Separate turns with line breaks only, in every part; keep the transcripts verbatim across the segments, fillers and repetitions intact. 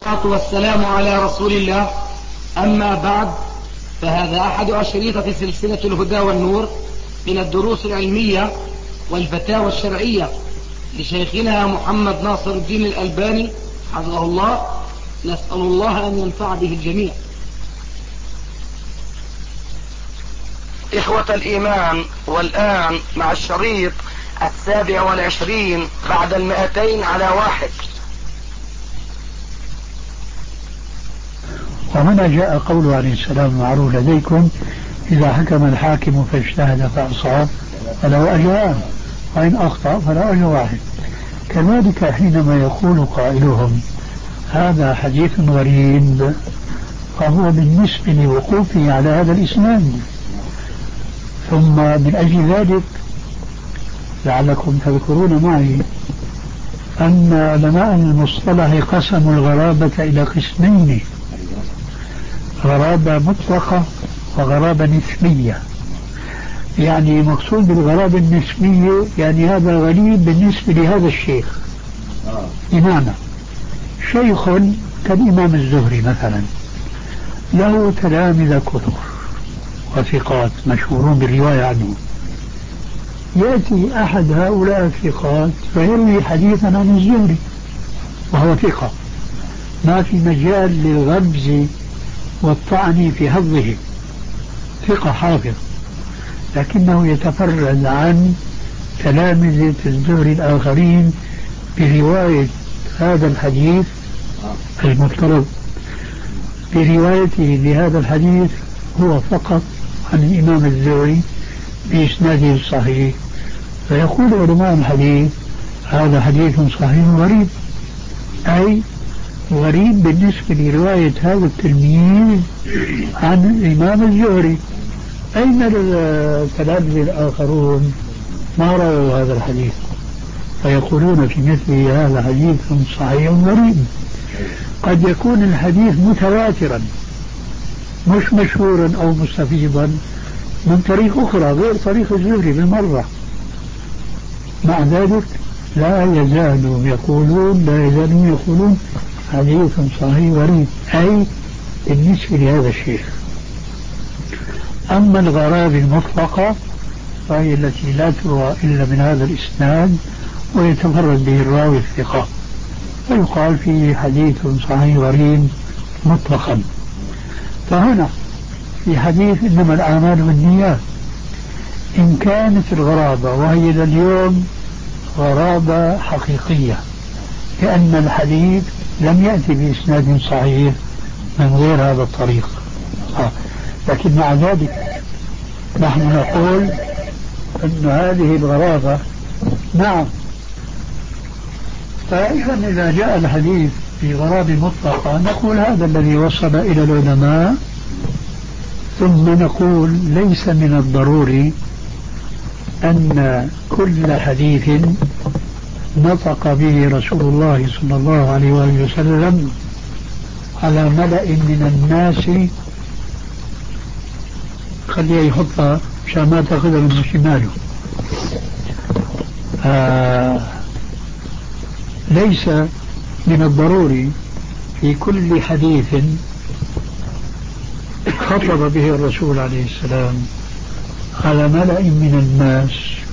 والصلاة والسلام على رسول الله. أما بعد، فهذا أحد أشرطة سلسلة الهدى والنور من الدروس العلمية والفتاوى الشرعية لشيخنا محمد ناصر الدين الألباني حفظه الله. نسأل الله أن ينفع به الجميع. إخوة الإيمان، والآن مع الشريط السابع والعشرين بعد المئتين على واحد.
وهنا جاء قوله عليه السلام المعروف لديكم: إذا حكم الحاكم فاجتهد فأصاب فله أجران وإن أخطأ فله أجر واحد. كذلك حينما يقول قائلهم هذا حديث غريب، فهو بالنسبة لوقوفه على هذا الإسناد. ثم من أجل ذلك لعلكم تذكرون معي أن علماء المصطلح قسموا الغرابة إلى قسمين: غرابة مطلقة وغرابة نسبية. يعني مقصود بالغرابة النسبية يعني هذا غريب بالنسبة لهذا الشيخ. بمعنى شيخ كالإمام الزهري مثلا له تلامذة كثر وثقات مشهورون بالرواية عنه، يأتي أحد هؤلاء الثقات فيروي حديثا عن الزهري وهو ثقة، ما في مجال للغبز والطعن في حظه، ثقة حافظ، لكنه يتفرد عن تلامذة الزهري الآخرين برواية هذا الحديث المفترض بروايته لهذا الحديث هو فقط عن الإمام الزهري بإسناده الصحيح. فيقول علماء الحديث هذا حديث صحيح غريب، أي غريب بالنسبة لرواية هذا التلميذ عن الإمام الزهري. أين التلامذة الآخرون ما رووا هذا الحديث؟ فيقولون في مثل هذا حديث صحيح غريب. قد يكون الحديث متواترا مش مشهورا أو مستفيضا من طريق أخرى غير طريق الزهري بالمرة، مع ذلك لا يزالوا يقولون لا يزالون يقولون حديث صحيح غريب، أي بالنسبة لهذا الشيخ. أما الغرابة المطلقة فهي التي لا تروى إلا من هذا الإسناد ويتفرد به الراوي الثقة، فيقال فيه حديث صحيح غريب مطلقا. فهنا في حديث إنما الأعمال بالنيات، إن كانت الغرابة وهي لليوم غرابة حقيقية لأن الحديث لم يأتي بإسناد صحيح من غير هذا الطريق، آه. لكن مع ذلك نحن نقول أن هذه الغرابة نعم. فإذا إذا جاء الحديث في غرابة مطلقة نقول هذا الذي وصل إلى العلماء، ثم نقول ليس من الضروري أن كل حديث نطق به رسول الله صلى الله عليه وآله وسلم على ملأ من الناس خليه يحطها مشان ما تأخذها من شماله. آه ليس من الضروري في كل حديث خطب به الرسول عليه السلام على ملأ من الناس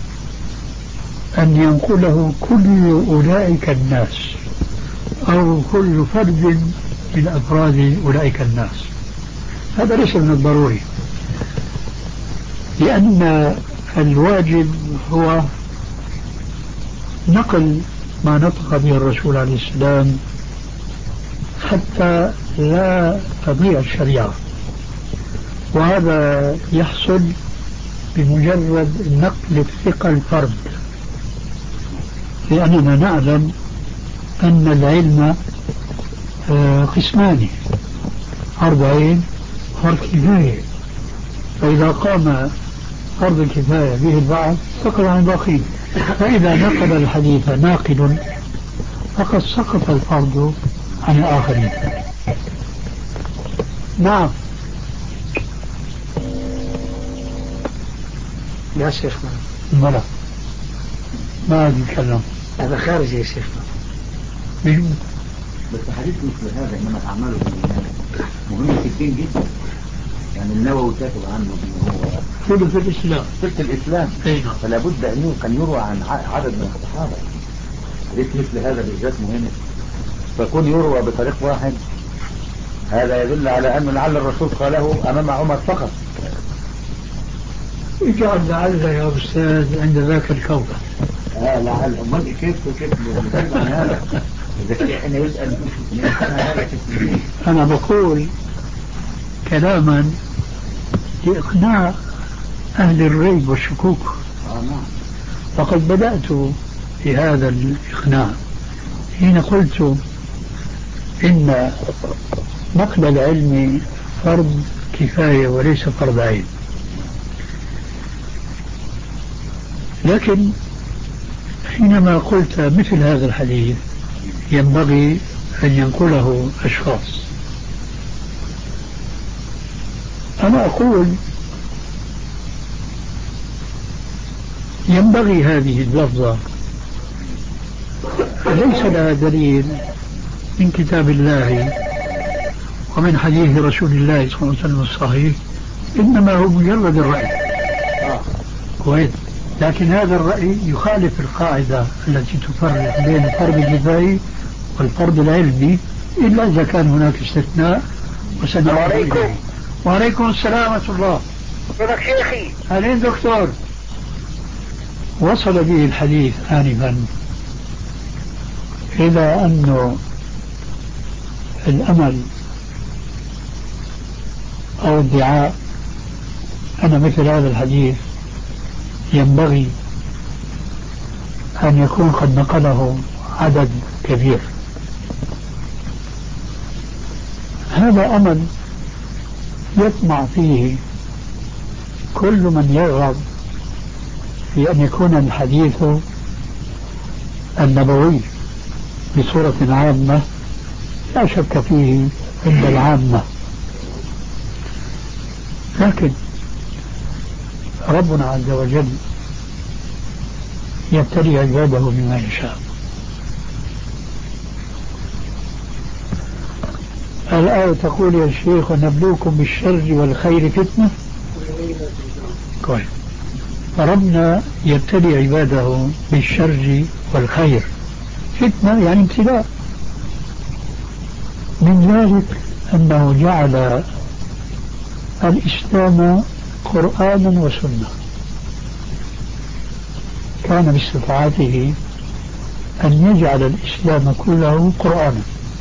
أن ينقله كل أولئك الناس أو كل فرد من أفراد أولئك الناس. هذا ليس من الضروري، لأن الواجب هو نقل ما نطق به الرسول عليه السلام حتى لا تضيع الشريعة، وهذا يحصل بمجرد نقل الثقة الفرد، لأننا نعلم أن العلم قسمان: فرض عين وفرض كفاية، فإذا قام فرض الكفاية به البعض سقط عن الباقين، فإذا نقل الحديث ناقل فقد سقط الفرض عن الآخرين. نعم
يا شيخنا
ملا ما أتكلم
هذا خارج يا شيخنا. بس حديث مثل هذا إنما أعماله بالإيمان مهم في الدين جدا. يعني النووي كاتب عنه إنه هو
ثلث الإسلام
ثلث الإسلام.
أيوة.
فلا بد أنه كان يروى عن عدد من الصحابة. حديث مثل هذا بالذات مهم، فكون يروى بطريق واحد هذا يدل على أن لعل الرسول قاله أمام عمر فقط.
اجعل لعل يا أستاذ عند ذاك الكوكب.
آه لعل أمال كيف كيف نتكلم عن هذا؟ إذا إحنا يسأل هذا كيف.
أنا بقول كلاما لإقناع أهل الريب والشكوك.
آه نعم.
فقد بدأت في هذا الإقناع حين قلت إن نقل العلم فرض كفاية وليس فرض عين. لكن حينما قلت مثل هذا الحديث ينبغي أن ينقله أشخاص، أنا أقول ينبغي هذه اللفظة ليس لها دليل من كتاب الله ومن حديث رسول الله صلى الله عليه وسلم الصحيح، إنما هو مجرد الرأي. كويس. لكن هذا الرأي يخالف القاعدة التي تفرق بين الفرض الكفائي والفرض العلمي إلا إذا كان هناك استثناء وسنعود إليه. وعليكم السلام ورحمة الله.
كيفك شيخي؟
أهلين دكتور. وصل به الحديث آنفا إلى أنه الأمل أو ادعاء أن مثل هذا الحديث ينبغي أن يكون قد نقله عدد كبير. هذا أمل يطمع فيه كل من يرغب في أن يكون الحديث النبوي بصورة عامة لا شك فيه عند العامة. لكن ربنا عز وجل يبتلي عباده بما يشاء. الآية تقول يا شيخ ونبلوكم بالشر والخير فتنة. كويس. فربنا يبتلي عباده بالشر والخير فتنة يعني ابتلاء. من ذلك أنه جعل الإسلام قرآنا وسنة. كان باستطاعته أن يجعل الإسلام كله قرآنا،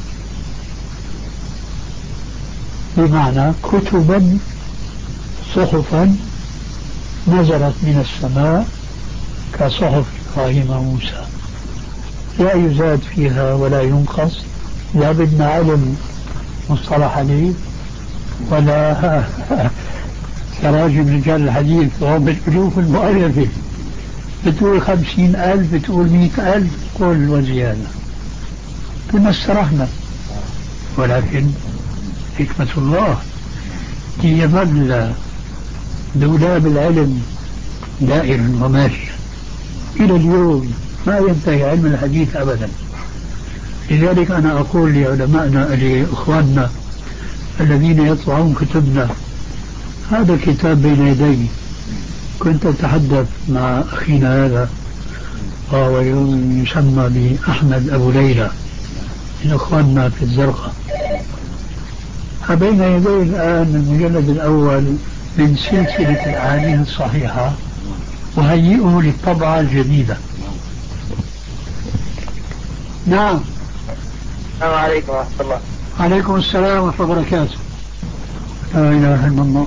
بمعنى كتبا صحفا نزلت من السماء كصحف إبراهيم وموسى لا يزاد فيها ولا ينقص، لا بدنا علم مصطلح حديث ولا تراجم رجال الحديث وهم بالألوف المؤلفة. بتقول خمسين ألف، بتقول مئة ألف، قول وزيادة، كنا استرحنا. ولكن حكمة الله يظل دولاب العلم دائرا وماشيا إلى اليوم، ما ينتهي علم الحديث أبدا. لذلك أنا أقول لعلمائنا لإخواننا الذين يطبعون كتبنا، هذا الكتاب بين يدي. كنت أتحدث مع أخينا هذا وهو يسمى بأحمد أبو ليلى من أخواننا في الزرقاء. بين يدي الآن المجلد الأول من سلسلة الأحاديث الصحيحة، وهيئه للطبعة الجديدة. نعم.
السلام عليكم ورحمة الله.
عليكم السلام ورحمة الله وبركاته. لا إله إلا الله.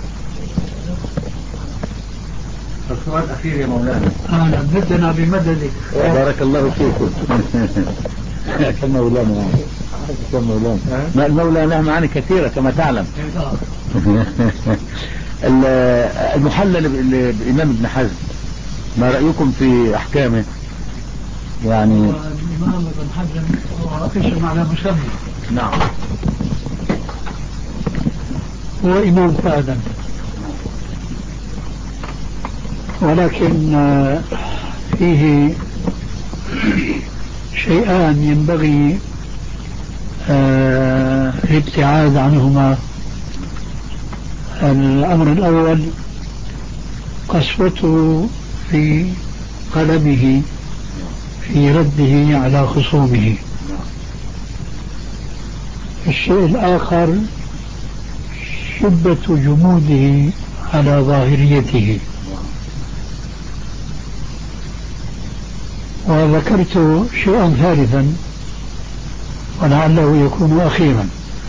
السؤال الأخير يا مولانا.
أهلا بدنا بمددك.
بارك الله فيكم. كم مولانا كم مولانا ما المولى له معاني كثيرة كما تعلم. المحلل بالإمام ابن حزم ما رأيكم في أحكامه؟ يعني
الإمام ابن حزم هو اسم على مسمى.
نعم.
هو إمام فعلا، ولكن فيه شيئان ينبغي آه الابتعاد عنهما. الأمر الأول قسوته في قلمه في رده على خصومه. الشيء الآخر شدة جموده على ظاهريته. وذكرت شيئا ثالثا ولعله يكون أخيرا،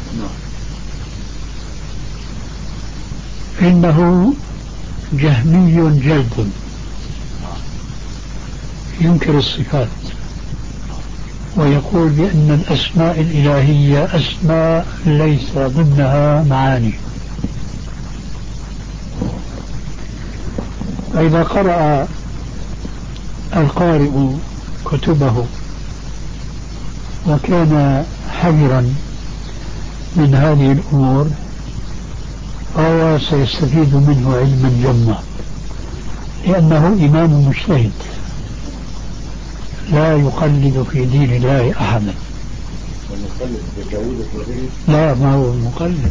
إنه جهمي جلد ينكر الصفات ويقول بأن الأسماء الإلهية أسماء ليس ضمنها معاني. فإذا قرأ القارئ كتبه وكان حذرا من هذه الأمور فهو سيستفيد منه علما جما، لأنه إمام مجتهد لا يقلد في دين الله أحدا. لا، ما هو مقلد.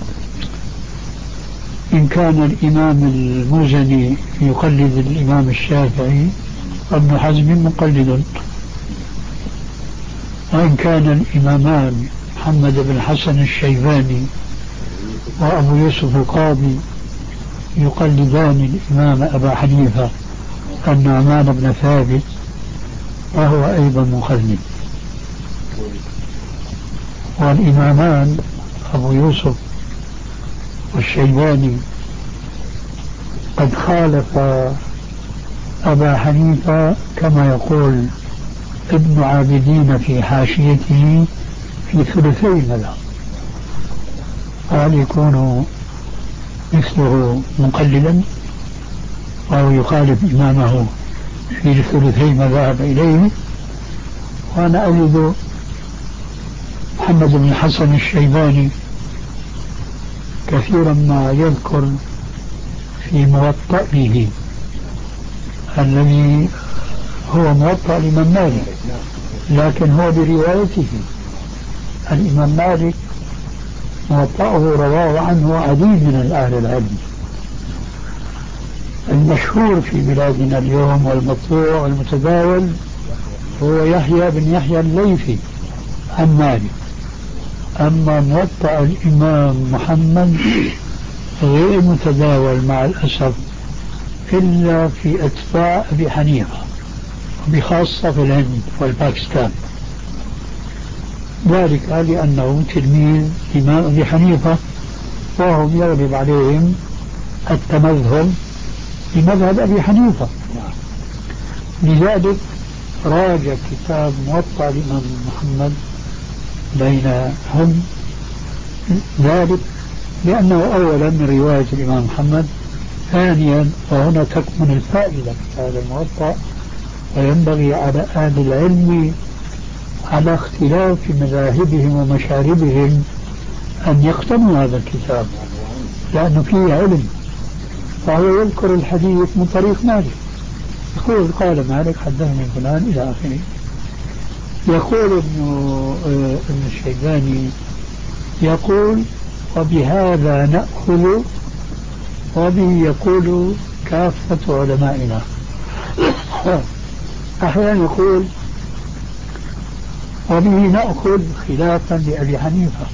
إن كان الإمام المزني يقلد الإمام الشافعي فابن حزم مقلد، وإن كان الإمامان محمد بن حسن الشيباني وأبو يوسف القاضي يقلدان الإمام أبا حنيفة النعمان بن ثابت فهو أيضا مقلد. والإمامان أبو يوسف والشيباني قد خالف أبا حنيفة كما يقول ابن عابدين في حاشيته في ثلثي المذهب، قال يكون مثله مقلدا وهو يخالف إمامه في الثلثي ما ذهب إليه. وأنا أجد محمد بن الحسن الشيباني كثيرا ما يذكر في موطئه الذي هو موطأ الإمام مالك، لكن هو بروايته. الإمام مالك موطأه رواه عنه عديد من أهل العلم. المشهور في بلادنا اليوم والمطبوع والمتداول هو يحيى بن يحيى الليثي عن مالك. أما موطأ الإمام محمد غير متداول مع الأسف إلا في أتباع أبي حنيفة، وبخاصة في الهند والباكستان، ذلك لأنه تلميذ إمام أبي حنيفة وهم يغلب عليهم التمذهب بمذهب أبي حنيفة. لذلك راجع كتاب موطأ الإمام محمد بينهم، ذلك لأنه أولا من رواية الإمام محمد، ثانيا وهنا تكمن الفائدة في هذا الموطأ. وينبغي على أهل العلم على اختلاف مذاهبهم ومشاربهم أن يقتنوا هذا الكتاب لأنه فيه علم. فهو يذكر الحديث من طريق مالك، يقول قال مالك حدثني فلان إلى آخره. يقول ابن ابن الشيباني يقول وبهذا نأخذ، وبه يقول كافة علمائنا. أحيانا يقول وبه نأخذ خلافا لأبي حنيفة.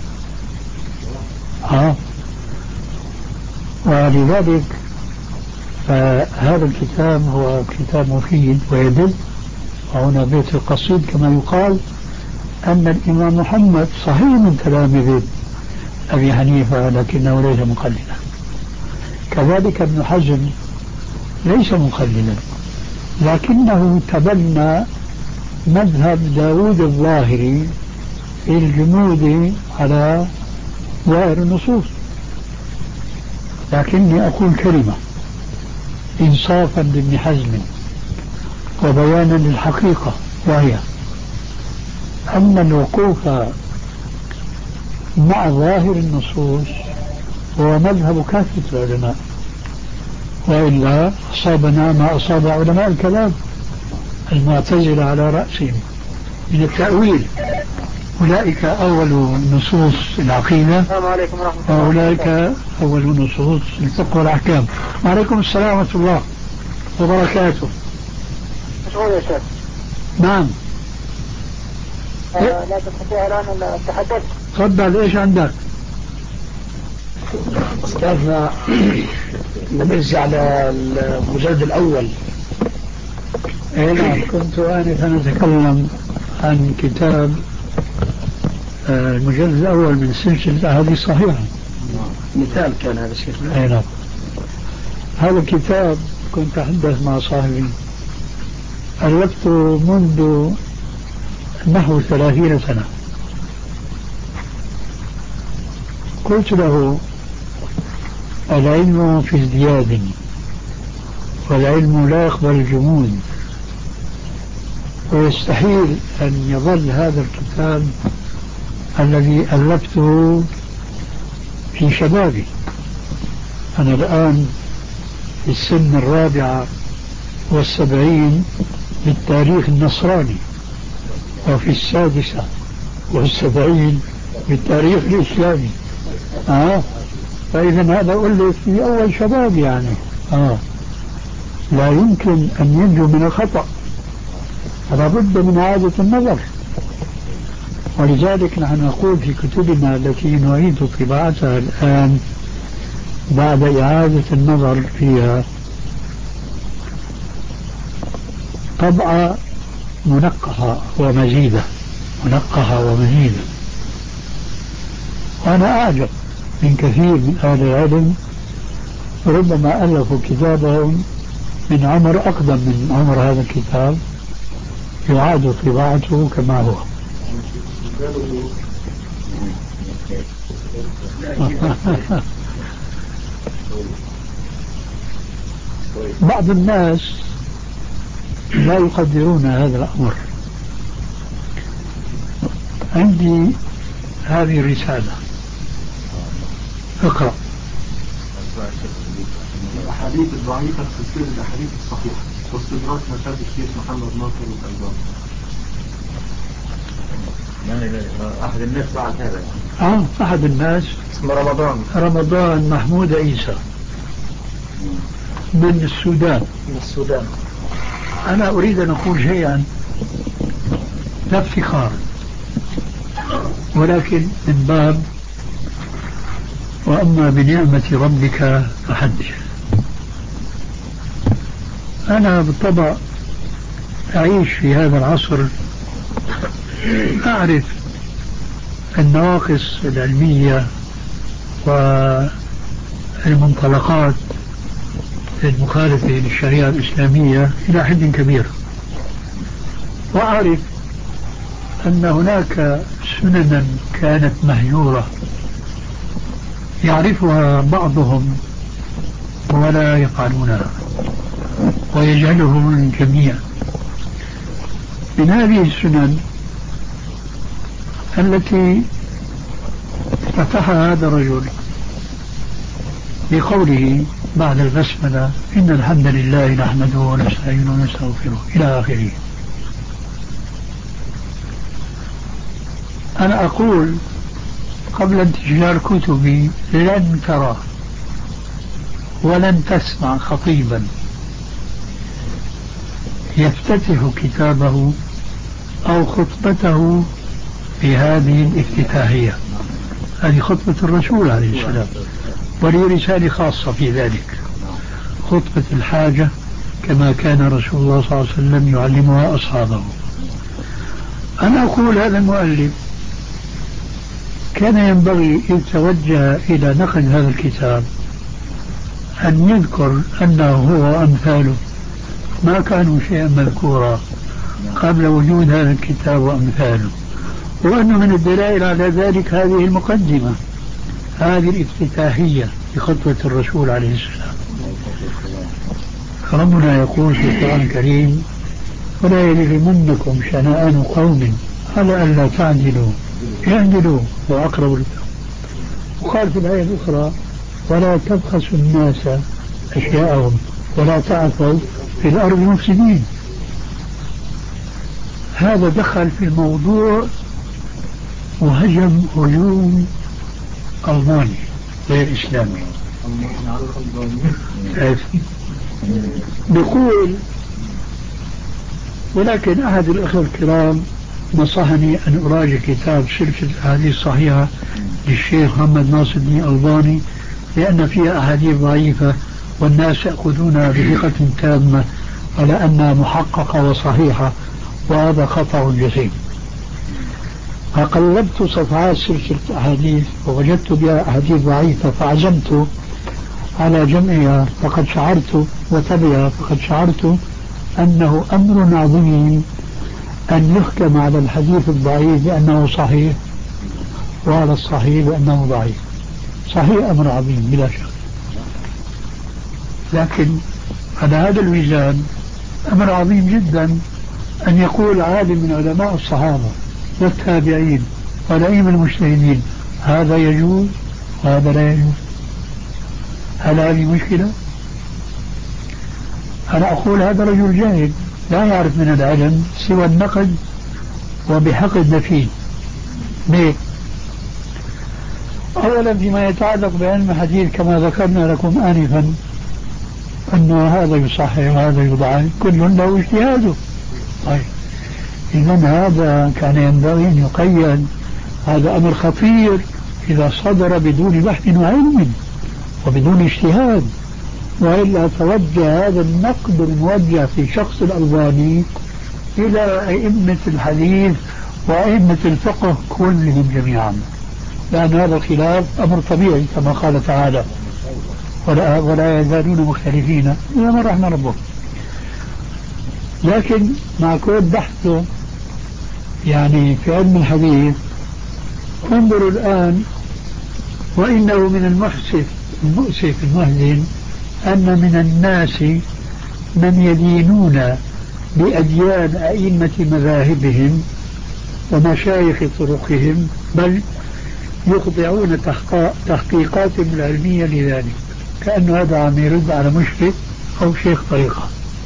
ها ولذلك فهذا الكتاب هو كتاب مفيد ويدل. وهنا بيت القصيد كما يقال أن الإمام محمد صحيح من تلاميذ أبي حنيفة لكنه ليس مقلدا. كذلك ابن حزم ليس مقلدا لكنه تبنى مذهب داود الظاهري في الجمود على ظاهر النصوص. لكني أقول كلمة إنصافا لابن حزم وبيانا للحقيقة، وهي أن الوقوف مع ظاهر النصوص هو مذهب كافة العلماء، وإلا أصابنا ما أصاب علماء الكلام المعتزلة على رأسهم من التأويل أولئك أول نصوص العقيدة
السلام عليكم ورحمة الله
وأولئك أول نصوص الفقه والأحكام. وعليكم السلام ورحمة الله وبركاته.
مشغول يا شيخ؟
نعم.
آه لا تستطيع الآن التحدث؟
تفضل، إيش عندك؟
أستاذنا نرجع على المجلد الأول.
إيه نعم، كنت آنفا أتكلم عن كتاب المجلد الأول من سلسلة أحاديث صحيحة.
مثال كان هذا الشيخ.
أي نعم. هذا الكتاب كنت أتحدث مع صاحبي، ألفته منذ نحو ثلاثين سنة. قلت له العلم في ازدياد والعلم لا يقبل الجمود، ويستحيل أن يظل هذا الكتاب الذي ألفته في شبابي. أنا الآن في السن الرابعة والسبعين بالتاريخ النصراني، وفي السادسة والسبعين بالتاريخ الإسلامي. آه. فإذا هذا أقول في أول شباب يعني. آه. لا يمكن أن ينجو من الخطأ، فلا بد من إعادة النظر. ولذلك نحن نقول في كتبنا التي نعيد طباعتها الآن بعد إعادة النظر فيها طبعة منقحة ومزيدة، منقحة ومزيدة. وأنا أعجب من كثير من أهل العلم ربما ألفوا كتابهم من عمر أقدم من عمر هذا الكتاب، يعاد طباعته كما هو. بعض الناس لا يقدرون هذا الأمر. عندي هذه الرسالة، اقرأ.
الأحاديث الضعيفة في سلسلة الأحاديث الصحيحة واستدراك مساد الشيخ محمد ناصر الألباني.
يعني أحد الناس بعد هذا.
آه أحد الناس
اسمه رمضان
رمضان محمود عيسى من السودان.
من السودان.
أنا أريد أن أقول شيئا لا افتخار، ولكن من باب وأما بنعمة ربك فحدث. أنا بالطبع أعيش في هذا العصر، أعرف النواقص العلمية والمنطلقات المخالفة للشريعة الإسلامية إلى حد كبير، وأعرف أن هناك سننا كانت مهجورة يعرفها بعضهم ولا يفعلونها ويجهلهم الجميع. من هذه السنن التي فتحها هذا الرجل بقوله بعد البسملة إن الحمد لله نحمده ونستعينه ونستغفره إلى آخره. أنا أقول قبل انتشار كتبي لن ترى ولن تسمع خطيبا يفتتح كتابه أو خطبته بهذه الافتتاحية. هذه خطبة الرسول عليه السلام، ولي رسالة خاصة في ذلك، خطبة الحاجة كما كان رسول الله صلى الله عليه وسلم يعلمها أصحابه. أنا أقول هذا المؤلف كان ينبغي إذ توجه إلى نقد هذا الكتاب أن يذكر أنه هو أمثاله ما كانوا شيئا مذكورا قبل وجود هذا الكتاب وأمثاله، وأنه من الدلائل على ذلك هذه المقدمة، هذه الافتتاحية لخطوة الرسول عليه السلام. ربنا يقول في القرآن الكريم ولا يجرمنكم شنآن قوم على ألا تعدلوا اعدلوا وأقربوا للتقوى. وقال في الآية الأخرى ولا تبخسوا الناس أشياءهم ولا تعثوا في الأرض مفسدين. هذا دخل في الموضوع وهجم هجوم ألماني غير إسلامي. بيقول ولكن أحد الأخوة الكرام نصحني أن أراجع كتاب سلسلة الأحاديث الصحيحة للشيخ محمد ناصر الدين الألباني لأن فيها أحاديث ضعيفة والناس يأخذونها بثقة تامة على أنها محققة وصحيحة، وهذا خطأ جسيم. فقلبت صفحات سلسلة الأحاديث ووجدت بها أحاديث ضعيفة فعزمت على جمعها، فقد شعرت وتبعها فقد شعرت أنه أمر عظيم أن يحكم على الحديث الضعيف بأنه صحيح وعلى الصحيح بأنه ضعيف. صحيح أمر عظيم بلا شك، لكن على هذا الميزان أمر عظيم جدا أن يقول عالم من علماء الصحابة والتابعين والأئمة المجتهدين هذا يجوز وهذا لا يجوز. هل هذه مشكلة؟ أنا أقول هذا رجل جاهل لا يعرف من العلم سوى النقد وبحق الدفين. ليه؟ أولا فيما يتعلق بعلم الحديث كما ذكرنا لكم آنفا أنه هذا يصحح وهذا يضعف، كل له اجتهاده. طيب إذا هذا كان ينبغي أن يقيد، هذا أمر خطير إذا صدر بدون بحث وعلم وبدون اجتهاد، وإلا توجه هذا النقد الموجه في شخص الألباني إلى أئمة الحديث وأئمة الفقه كلهم جميعا، لأن هذا الخلاف أمر طبيعي كما قال تعالى ولا, ولا يزالون مختلفين إلا من رحم ربهم. لكن مع كل بحثه يعني في علم الحديث انظروا الآن، وإنه من المحسف المؤسف المحزن أن من الناس من يدينون بأديان أئمة مذاهبهم ومشايخ طرقهم، بل يخضعون تحقيقاتهم العلمية لذلك، كأنه هذا عم يرد على مشرك أو شيخ طريقة.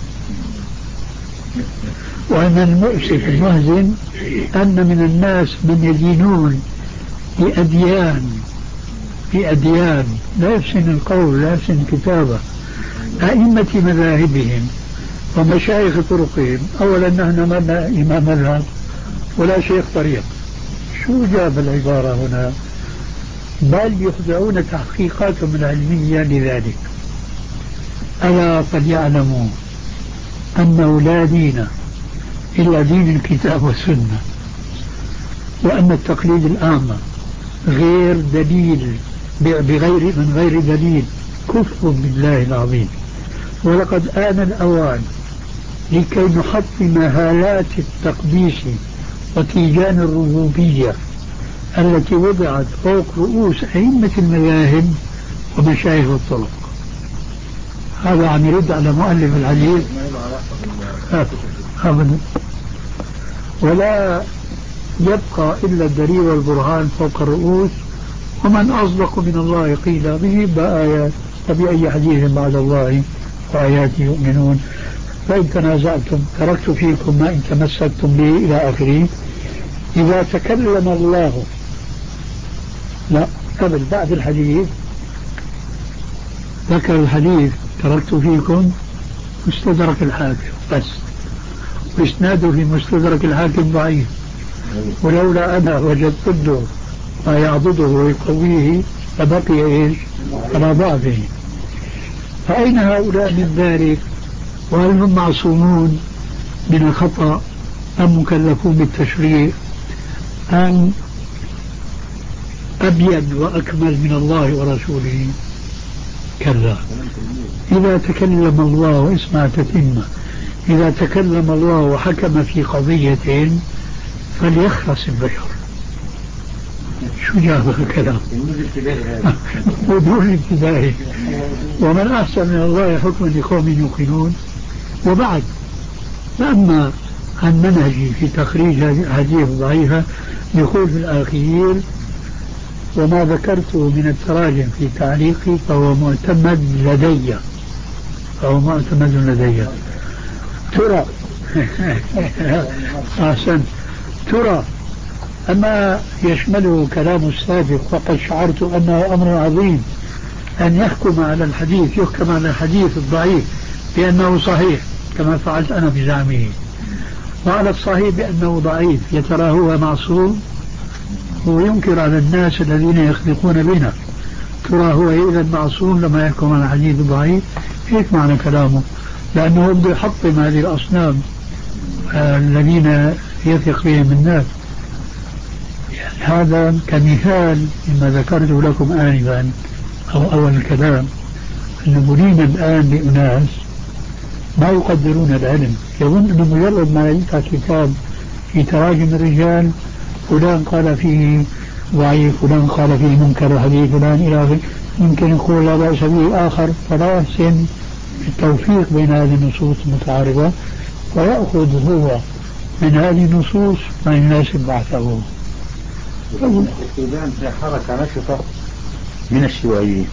وأن المؤسف المحزن أن من الناس من يدينون بأديان بأديان لا يحسن القول لا يحسن الكتابة أئمة مذاهبهم ومشايخ طرقهم. أولا نحن ما لنا إمام مذهب ولا شيخ طريق، شو جاب العبارة هنا؟ بل يخضعون تحقيقاتهم العلمية لذلك. ألا فليعلموا أنه لا دين إلا دين الكتاب والسنة، وأن التقليد الأعمى غير دليل بغير من غير دليل كفر بالله العظيم. ولقد آن الأوان لكي نحطم هالات التقديس وتيجان الربوبية التي وضعت فوق رؤوس أئمة المذاهب ومشايخ الطرق. هذا عم يرد على مؤلف الحديث أبدا، ولا يبقى إلا الدليل والبرهان فوق الرؤوس، ومن أصدق من الله قيل به بآيات، فبأي حديث بعد الله وآياته يؤمنون. فإن تنازعتم تركت فيكم ما إن تمسكتم به إلى آخره. إذا تكلم الله لا قبل بعد الحديث ذكر الحديث تركت فيكم مستدرك الحاكم بس، وإسناده في مستدرك الحاكم ضعيف، ولولا أنا وجدت له ما يعضده ويقويه فبقي إيش على ضعفه. فأين هؤلاء من ذلك؟ وهل هم معصومون من الخطأ أم مكلفون بالتشريع أم أبيض وأكمل من الله ورسوله؟ كلا. إذا تكلم الله واسمع تتمة، إذا تكلم الله وحكم في قضية فليخلص البشر. شو جاب الكلام بدون ابتدائي؟ ومن أحسن من الله حكما لقوم يوقنون. وبعد فأما عن منهجي في تخريج هذه الضعيفة يقول في الأخير وما ذكرته من التراجم في تعليقي فهو معتمد لدي فهو معتمد لدي ترى أحسن ترى أما يشمله كلام السابق وقد شعرت أنه أمر عظيم أن يحكم على الحديث يحكم على الحديث الضعيف بأنه صحيح كما فعلت أنا بزعمه، وعلى الصحيح بأنه ضعيف، يا ترى هو معصوم؟ هو ينكر على الناس الذين يخلقون بنا، ترى هو إذا معصوم لما يحكم على الحديث الضعيف؟ هيك معنى كلامه، لأنه بده يحطم هذه الأصنام آه الذين يثق بهم الناس. يعني هذا كمثال مما ذكرته لكم آنفا أو أول الكلام، أن مرينا الآن لأناس ما يقدرون العلم، يظن أنه مجرد ما يفتح كتاب في تراجم الرجال فلان قال فيه ضعيف، فلان قال فيه منكر حديث، فلان إلى آخره، يمكن يقول لا بأس به آخر، فلا يحسن التوفيق بين هذه النصوص المتعارضة، ويأخذ هو من هذه النصوص ما يناسب بحثه.
السودان في حركة نشطة من الشيوعيين،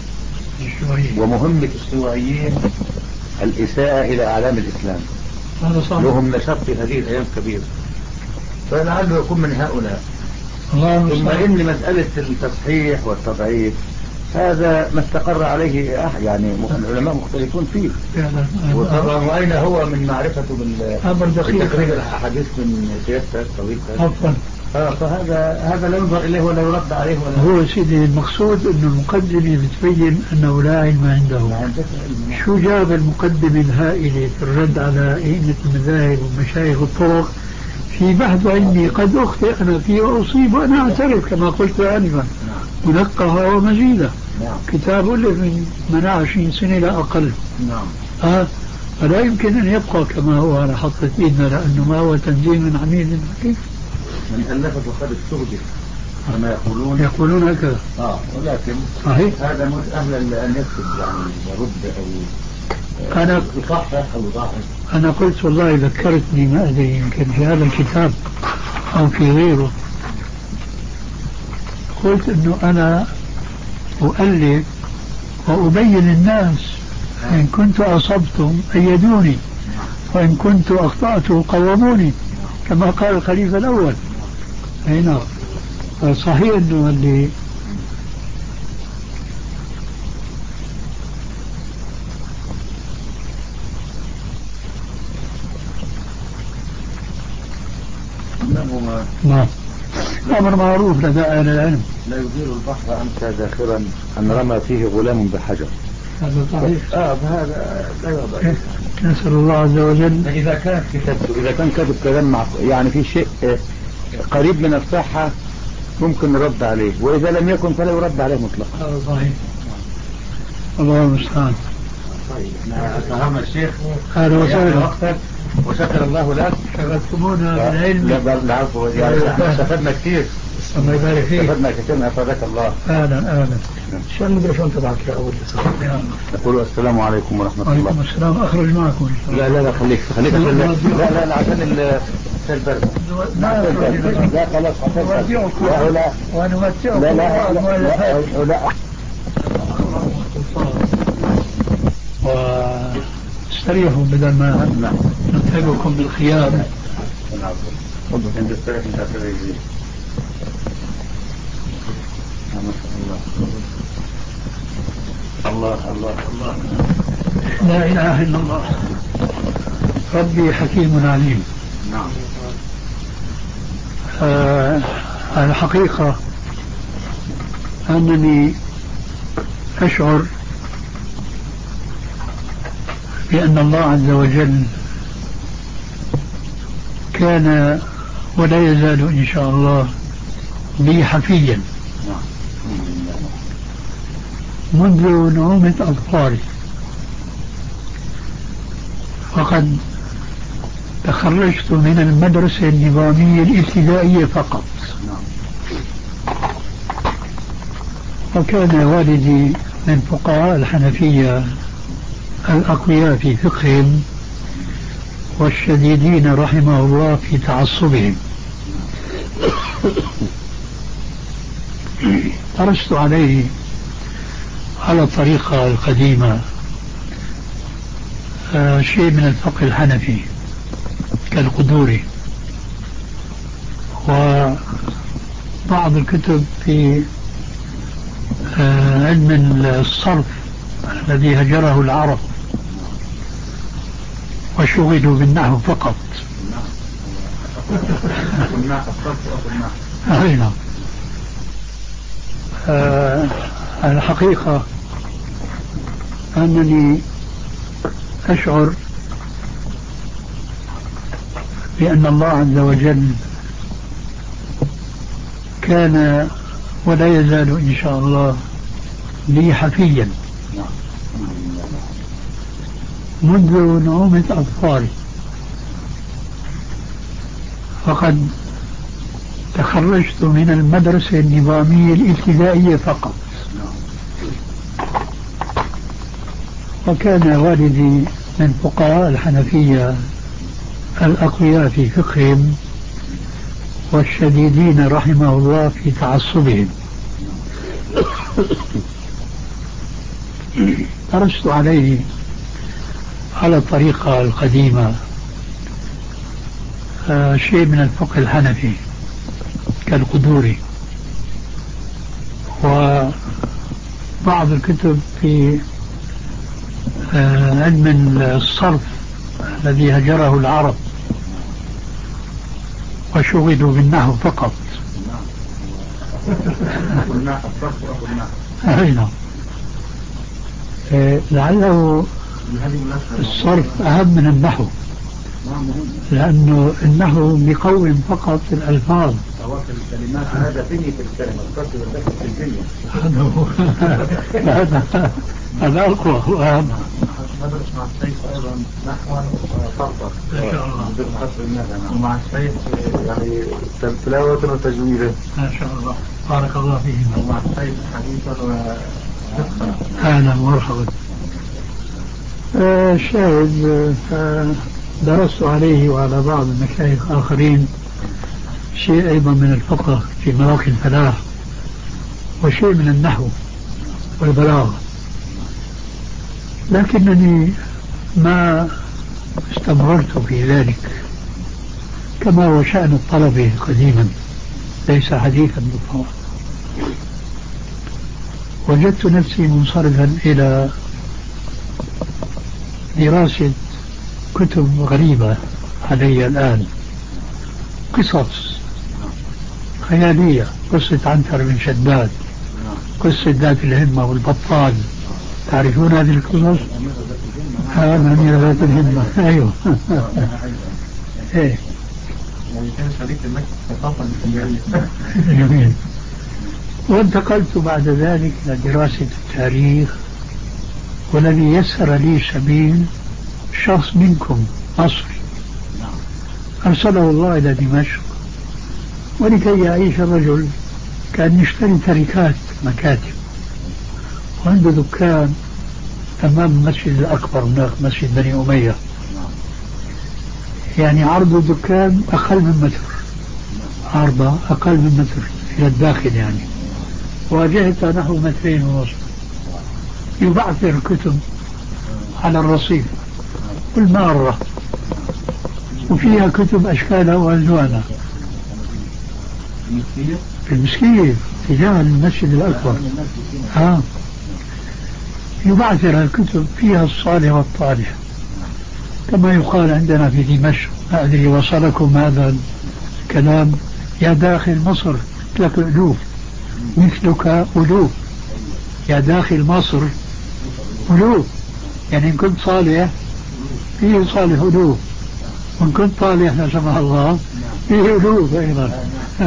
ومهمة الشيوعيين الإساءة إلى أعلام الإسلام، لهم نشاط في هذه الأيام كبير، فلعله يكون من هؤلاء. ثم إن مسألة التصحيح والتضعيف هذا ما استقر عليه يعني العلماء مختلفون فيه، وطبعا وأين هو من معرفته بالتقريب الأحاديث من سياسة طويلة. آه فهذا هذا لا ينظر إليه ولا يرد عليه ولا
هو سيدي المقصود أن المقدمة بتبين أنه لا علم عنده. شو جاب المقدمة الهائلة في الرد على أئمة المذاهب ومشايخ الطرق في بحث علمي قد أخطئ أنا فيه وأصيب وأنا أعترف كما قلت آنفا منقها ومزيدة. كتاب ألف من من عشرين سنة لا أقل. آه فلا يمكن أن يبقى كما هو على حطة إيدنا، لأنه ما هو تنزيل من عميل حكيم.
من ألفت وقد استهدف كما يقولون
يقولون هكذا.
آه ولكن
صحيح
هذا مش أهلا أن يكتب يعني يرد أو
أنا
يصحح أو يضاعف.
أنا قلت والله ذكرتني ما أدري يمكن في هذا الكتاب أو في غيره، قلت إنه أنا أؤلف وأبين الناس، إن كنت أصبتم أيدوني وإن كنت أخطأت قوموني كما قال الخليفة الأول. هنا صحيح أنه اللي نعم أمر معروف لدى أهل العلم.
لا يدير البحر أمسى ذاخرا أن رمى فيه غلام بحجر.
هذا صحيح.
آه فهذا لا يوضع.
نسأل الله عز وجل
إذا كانت كتابته إذا كان كتب كلام مع يعني في شيء قريب من الصحة ممكن نرد عليه، وإذا لم يكن فلا يرد عليه مطلقا.
هذا صحيح. الله المستعان.
طيب فهمنا الشيخ.
أهلا وسهلا.
وشكر الله لك.
شغلتمونا بالعلم.
لا العفو يعني استفدنا كثير.
الله يبارك فيك.
استفدنا كثير أفادك الله.
أهلا أهلا. شو المدري شو تبعك يا أول
نقول السلام عليكم ورحمة الله.
وعليكم السلام. أخرج معكم.
لا لا لا خليك خليك لا لا لا عشان البرد. لا خلاص لا لا
ونمتعكم.
لا لا لا لا
واستريحوا بدل ما نتعبكم بالخيام.
الله الله الله
لا إله إلا الله. ربي حكيم عليم.
نعم.
آه الحقيقة أنني أشعر بأن الله عز وجل كان ولا يزال إن شاء الله لي حفيا منذ نعومة أظفاري، وقد تخرجت من المدرسة النظامية الابتدائية فقط، وكان والدي من فقهاء الحنفية الأقوياء في فقههم والشديدين رحمه الله في تعصبهم. درست عليه على الطريقة القديمة آه شيء من الفقه الحنفي كالقدوري، بعض الكتب في علم الصرف الذي هجره العرب وشغلوا بالنحو فقط. نعم. آه الحقيقة أنني أشعر بأن الله عز وجل كان ولا يزال إن شاء الله لي حفيا منذ نعومة أطفالي، فقد تخرجت من المدرسة النظامية الابتدائية فقط، وكان والدي من فقهاء الحنفية الأقوياء في فقههم والشديدين رحمه الله في تعصبهم. درست عليه على الطريقة القديمة آه شيء من الفقه الحنفي كالقدوري، وبعض الكتب في آه علم الصرف الذي هجره العرب وشغلوا بالنحو فقط. نعم. لعله الصرف أهم من النحو، لأنه النحو بيقوم فقط الألفاظ.
الكلمات هذا فيني في الكلمة الصرف والذكر في الدنيا.
هذا هذا أقوى وأهم.
ندرس مع الشيخ أيضا نحوا وصرفا
ما شاء الله،
ومع الشيخ يعني تلاوة وتجويدا
ما شاء الله، بارك الله فيهم.
ومع الشيخ حديثا وفقها.
أهلا ومرحبا. آه شاهد آه درست عليه وعلى بعض المشايخ آخرين شيء أيضا من الفقه في مواقع الفلاح، وشيء من النحو والبلاغة، لكنني ما استمررت في ذلك كما هو شأن الطلبة قديما، ليس حديثا بالطبع. وجدت نفسي منصرفا إلى دراسة كتب غريبة علي الآن، قصص خيالية، قصة عنتر بن شداد، قصة ذات الهمة والبطال، تعرفون هذه القصص؟ ها أميرة ذات الهمة. أيوه. إيه.
يعني كان شريك المكتب ثقافة الإسلامية.
جميل. وانتقلت بعد ذلك إلى دراسة التاريخ، والذي يسر لي سبيل شخص منكم مصري أرسله الله إلى دمشق، ولكي يعيش الرجل كان يشتري تركات مكاتب، وعنده دكان أمام المسجد الأكبر هناك، مسجد بني أمية، يعني عرض الدكان أقل من متر، عرضه أقل من متر إلى الداخل يعني، واجهته نحو مترين ونصف. يبعثر كتب على الرصيف والمارة، وفيها كتب أشكالها وألوانها في المسكية تجاه المسجد الأكبر. ها يبعثر الكتب فيها الصالح والطالح، كما يقال عندنا في دمشق، ما أدري وصلكم هذا الكلام، يا داخل مصر لك ألوف مثلك ألوف، يا داخل مصر ألوف، يعني إن كنت صالح فيه صالح ألوف، وإن كنت طالح لا سمح الله فيه ألوف أيضا.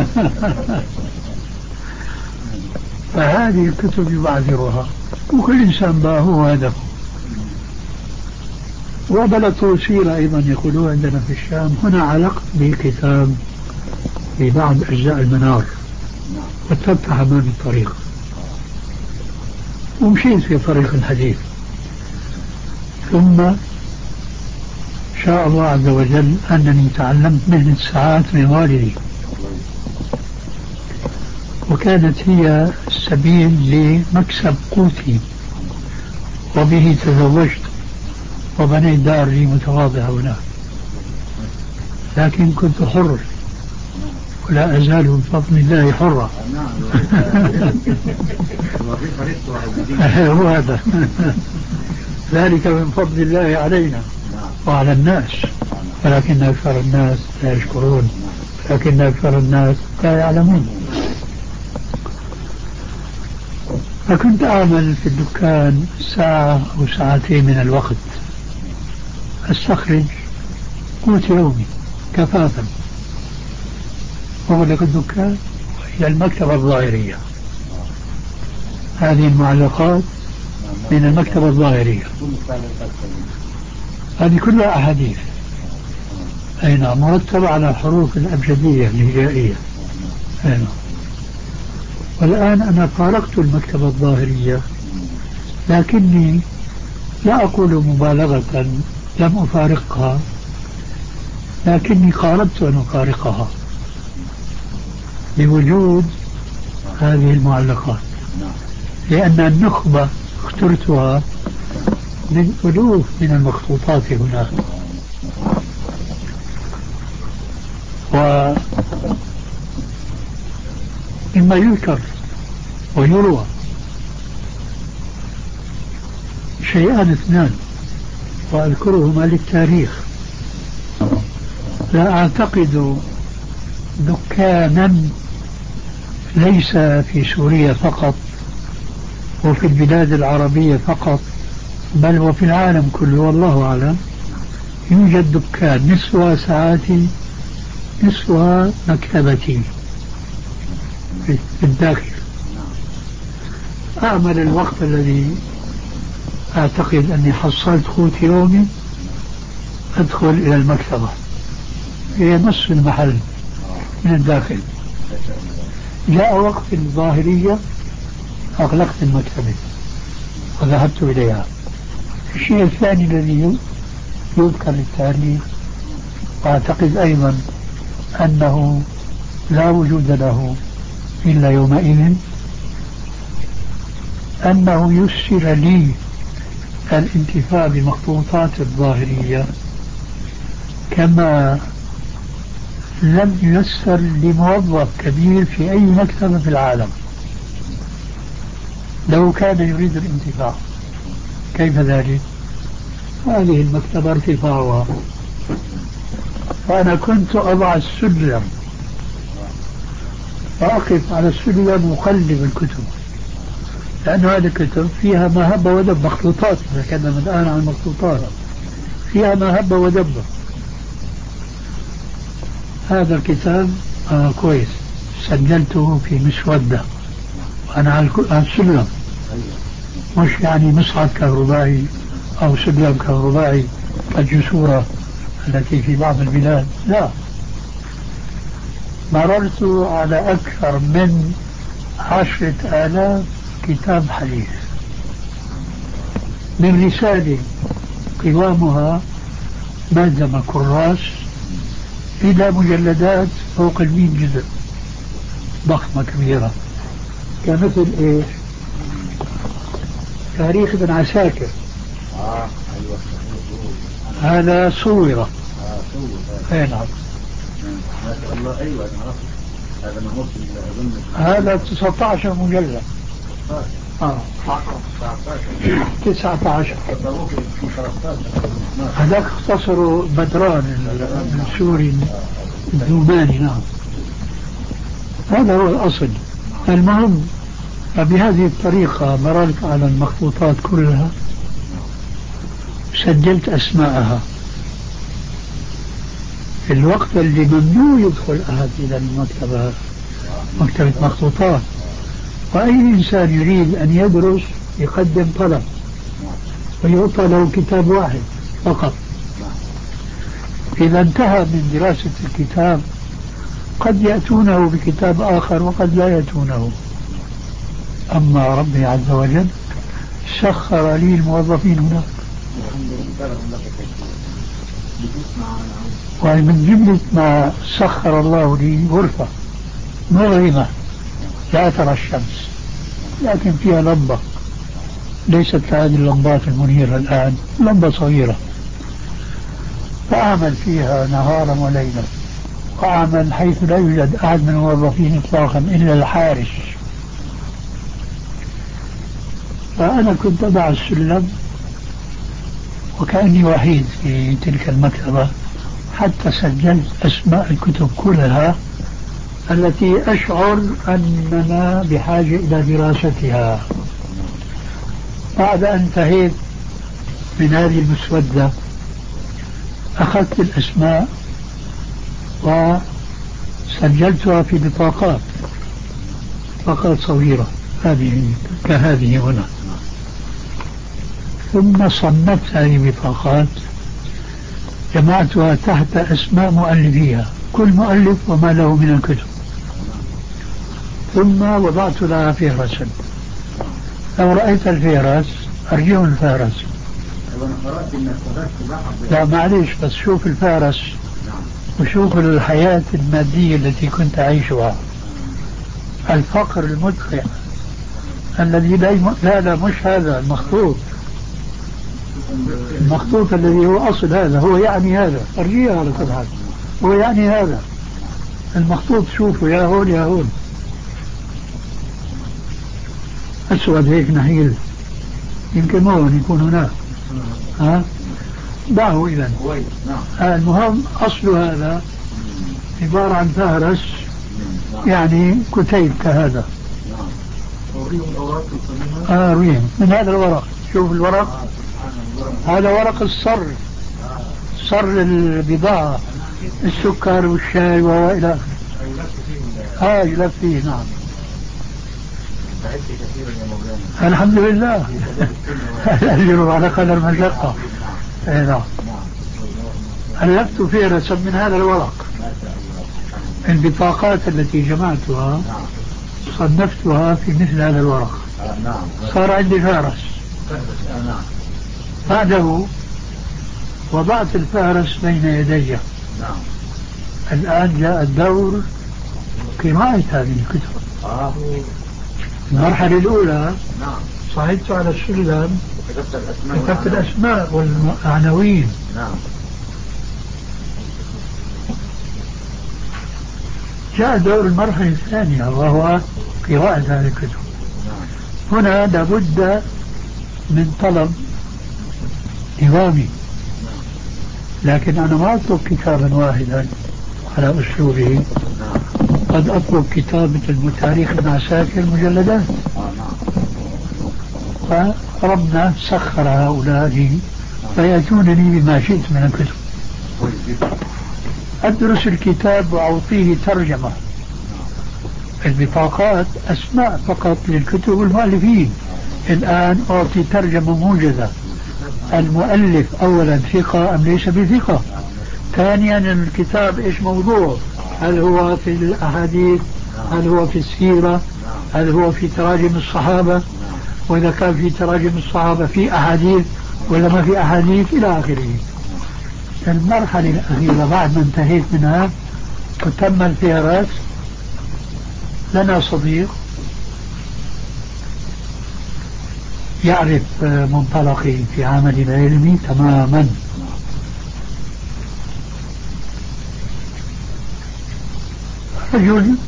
فهذه الكتب يبعثرها، وكل إنسان بقى هو هدفه. وبلغ سيرة أيضا يقولون عندنا في الشام، هنا علقت بكتاب في بعض أجزاء المنار، واتبت أمامي الطريق ومشيت في طريق الحديث، ثم شاء الله عز وجل أنني تعلمت مهنة الساعات من والدي، وكانت هي السبيل لمكسب قوتي، وبه تزوجت وبنيت دار لي متواضعة هناك، لكن كنت حر ولا أزال بفضل الله حرة. هو هذا ذلك من فضل الله علينا وعلى الناس، ولكن أكثر الناس لا يشكرون، لكن أكثر الناس لا يعلمون. فكنت أعمل في الدكان ساعة أو ساعتين من الوقت، أستخرج قوت يومي كفافا، أغلق الدكان إلى المكتبة الظاهرية. هذه المعلقات من المكتبة الظاهرية، هذه كلها أحاديث، أي نعم، مرتبة على الحروف الأبجدية الهجائية. أي نعم. والآن أنا فارقت المكتبة الظاهرية، لكني لا أقول مبالغة لم أفارقها، لكني قاربت أن أفارقها بوجود هذه المعلقات، لأن النخبة اخترتها من ألوف من المخطوطات هناك. ومما يذكر ويروى شيئان اثنان وأذكرهما للتاريخ. لا أعتقد دكانا ليس في سوريا فقط وفي البلاد العربية فقط، بل وفي العالم كله والله أعلم، يوجد دكان نصفها ساعاتي نصفها مكتبتي في الداخل. أعمل الوقت الذي أعتقد أني حصلت قوت يومي أدخل إلى المكتبة، هي نصف المحل من الداخل. جاء وقت الظاهرية أغلقت المكتبة وذهبت إليها. الشيء الثاني الذي يذكر للتاريخ وأعتقد أيضا أنه لا وجود له إلا يومئذ، أنه يسر لي الانتفاع بمخطوطات الظاهرية كما لم ييسر لموظف كبير في أي مكتبة في العالم لو كان يريد الانتفاع. كيف ذلك؟ هذه المكتبة ارتفاعها، فأنا كنت أضع السلم وأقف على السلم وأقلب الكتب، لأن هذه الكتب فيها ما هب ودب، مخطوطات، نتكلم الآن عن المخطوطات، فيها ما هب ودب. هذا الكتاب آه كويس، سجلته في مسودة وأنا على السلم، مش يعني مصعد كهربائي أو سلم كهربائي كالجسورة التي في بعض البلاد، لا. مررت على أكثر من عشرة آلاف كتاب حديث، من رسالة قوامها ملزمة كراس إلى مجلدات فوق المئة جزء ضخمة كبيرة، كمثل إيش؟ تاريخ ابن عساكر.
آه أيوة.
هذا صورة.
آه صورة.
أي نعم.
ما شاء الله. أيوة هذا مهوب أظن.
هذا تسعة عشر مجلد. آه. تسعة عشر. هذاك اختصروا بدران السوري الذوباني. نعم. هذا هو الأصل. المهم فبهذه الطريقة مررت على المخطوطات كلها، سجلت أسماءها في الوقت اللي ممنوع يدخل أحد إلى المكتبة، مكتبة مخطوطات، وأي إنسان يريد أن يدرس يقدم طلب ويعطى له كتاب واحد فقط. إذا انتهى من دراسة الكتاب قد يأتونه بكتاب آخر وقد لا يأتونه. أما ربي عز وجل سخر لي الموظفين هناك، ومن جملة ما سخر الله لي غرفة مظلمة لا ترى الشمس، لكن فيها لمبة، ليست هذه اللمبات المنيرة الآن، لمبة صغيرة، فأعمل فيها نهارا وليلا أعمل حيث لا يوجد أحد من الموظفين إطلاقا إلا الحارس. فأنا كنت أضع السلم وكأني وحيد في تلك المكتبة، حتى سجلت أسماء الكتب كلها التي أشعر أننا بحاجة إلى دراستها. بعد أن انتهيت من هذه المسودة أخذت الأسماء وسجلتها في بطاقات، بطاقات صغيرة هذه كهذه هنا، ثم صنفت هذه البطاقات، جمعتها تحت أسماء مؤلفيها، كل مؤلف وما له من الكتب، ثم وضعت لها فهرسا. لو رأيت الفهرس أرجو الفهرس. لا معليش، بس شوف الفهرس وشوف الحياة المادية التي كنت أعيشها، الفقر المدقع الذي لا لا مش هذا المخطوط، المخطوط الذي هو أصل هذا، هو يعني هذا، أرجيها على كل حال، هو يعني هذا المخطوط. شوفوا يا هون يا هون، أسود هيك نحيل، يمكن ما هون يكون هناك، ها دعه إذن. المهم أصل هذا عبارة عن فهرس، يعني كتيب كهذا. آه ريم من هذا الورق. شوف الورق، هذا ورق الصر، صر البضاعة، السكر والشاي وإلى آخره. آه يلف فيه. نعم الحمد لله. الأجر على قدر المشقة. نعم ألفت فهرسا من هذا الورق. البطاقات التي جمعتها صنفتها في مثل هذا الورق، صار عندي فهرس. بعده وضعت الفهرس بين يدي. الآن جاء الدور قراءة هذه الكتب. المرحلة الأولى صعدت على السلم، كتبت الأسماء والعناوين. جاء دور المرحلة الثانية وهو قراءة هذه الكتب. هنا لابد من طلب نظامي، لكن أنا ما أطلب كتابا واحدا على أسلوبه، قد أطلب كتابة المتاريخ العساكر مجلدات. فربنا سخر هؤلاء لي فيأتونني بما شئت من الكتب. أدرس الكتاب وأعطيه ترجمة. البطاقات أسماء فقط للكتب والمؤلفين، الآن أعطي ترجمة موجزة. المؤلف أولا ثقة أم ليس بثقة، ثانيا الكتاب إيش موضوع، هل هو في الأحاديث، هل هو في السيرة، هل هو في تراجم الصحابة، وإذا كان في تراجم الصحابة في أحاديث ولا ما في أحاديث إلى آخره. المرحلة الأخيرة بعد ما انتهيت منها وتم الفهرس، لنا صديق يعرف منطلقي في عملي العلمي تماما. رجل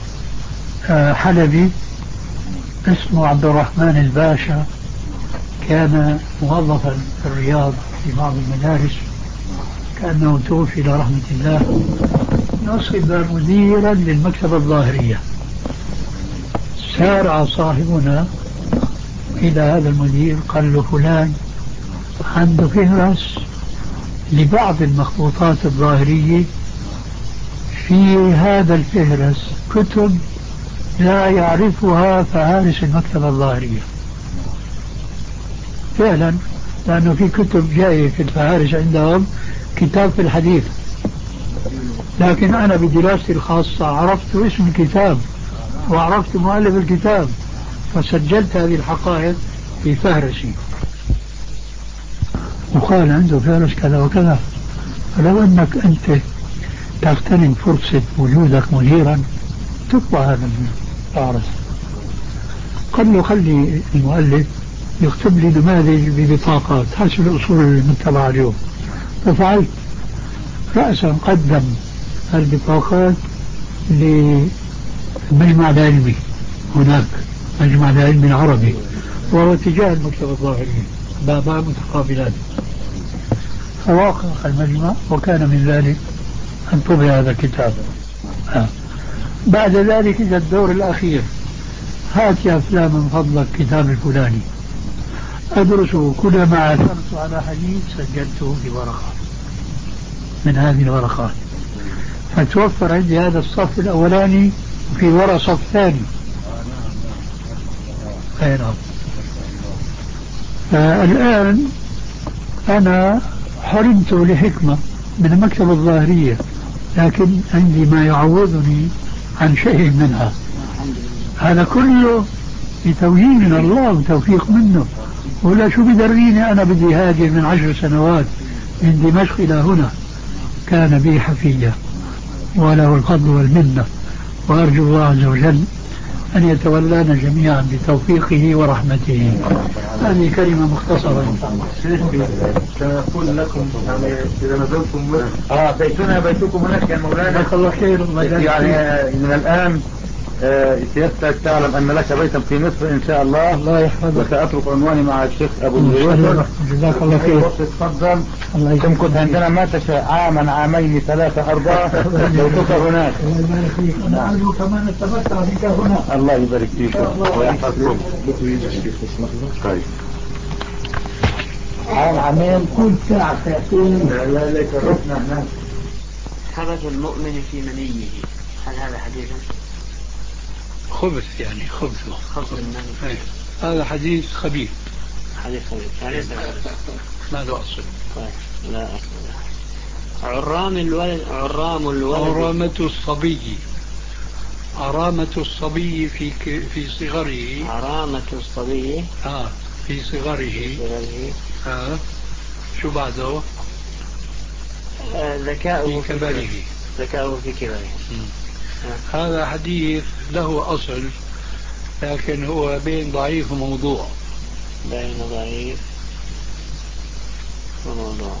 حلبي اسمه عبد الرحمن الباشا، كان موظفا في الرياض في بعض المدارس، كأنه توفي إلى رحمة الله. نصب مديرا للمكتبة الظاهرية. سارع صاحبنا إلى هذا المدير قال له فلان عنده فهرس لبعض المخطوطات الظاهرية، في هذا الفهرس كتب لا يعرفها فهارس المكتبة الظاهرية. فعلا، لأنه في كتب جاية في الفهارس عندهم كتاب في الحديث، لكن أنا بدراستي الخاصة عرفت اسم الكتاب وعرفت مؤلف الكتاب، فسجلت هذه الحقائق في فهرسي. وقال عنده فهرس كذا وكذا، فلو أنك أنت تغتنم فرصة وجودك مديرا تطبع هذا الفهرس. قال له خلي المؤلف يكتب لي نماذج ببطاقات حسب الأصول المتبعة اليوم. ففعلت. رأسا قدم البطاقات للمجمع العلمي هناك، مجمع العلمي العربي، وهو تجاه المكتبة الظاهرية، بابا متقابلات. فوافق المجمع وكان من ذلك أن طبع هذا الكتاب. آه. بعد ذلك إذا الدور الأخير، هات يا فلان من فضلك كتاب الفلاني، أدرسه، كلما عثرت على حديث سجلته في ورقة من هذه الورقات، فتوفر عندي هذا الصف الأولاني في وراء صف ثاني. أي نعم. فالآن أنا حرمت لحكمة من المكتبة الظاهرية، لكن عندي ما يعوضني عن شيء منها. هذا كله بتوجيه من الله وتوفيق منه، ولا شو بدريني أنا بدي هاجر من عشر سنوات من دمشق إلى هنا. كان بي حفية وله الفضل والمنة، وأرجو الله عز وجل أن يتولانا جميعا بتوفيقه ورحمته. هذه كلمة مختصرة.
كان يقول لكم يعني إذا نزلتم مصر
اه بيتنا بيتكم هناك يا مولانا.
جزاك الله خير.
يعني من الآن سيادتك تعلم أن لك بيتا في مصر إن شاء الله.
الله يحفظك.
وسأترك عنواني مع الشيخ أبو الزيوت.
جزاك الله خير.
تفضل.
الله
تمكث عندنا ما تشاء، عاما عامين ثلاثة أربعة، بيتك هناك.
الله يبارك فيك. أنا أرجو كمان نتمتع بك هنا.
الله يبارك فيكم ويحفظكم. طيب.
عام عامين كل ساعة ساعتين.
لا لك رحنا هناك.
خبث المؤمن في منيه، هل هذا حديثا؟
خبث يعني خبثه.
خبث المني.
هذا حديث خبيث.
حديث خبيث. يعني
ما له أصل.
طيب لا أصل. عرام الولد، عرام الولد.
عرامة الصبي، عرامة الصبي في ك... في صغره.
عرامة الصبي.
آه في صغره.
في صغره.
آه شو بعده؟
آه ذكاؤه
في كبره.
ذكاؤه في كبره.
آه. هذا حديث له أصل، لكن هو بين ضعيف وموضوع.
بين ضعيف وموضوع،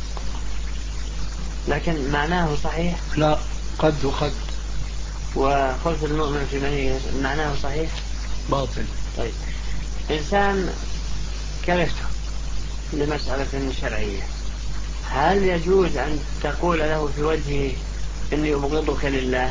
لكن معناه صحيح.
لا قد وقد.
وخلف المؤمن في منيه معناه صحيح
باطل.
طيب إنسان كرهته لمسألة شرعية، هل يجوز أن تقول له في وجهه إني أبغضك لله؟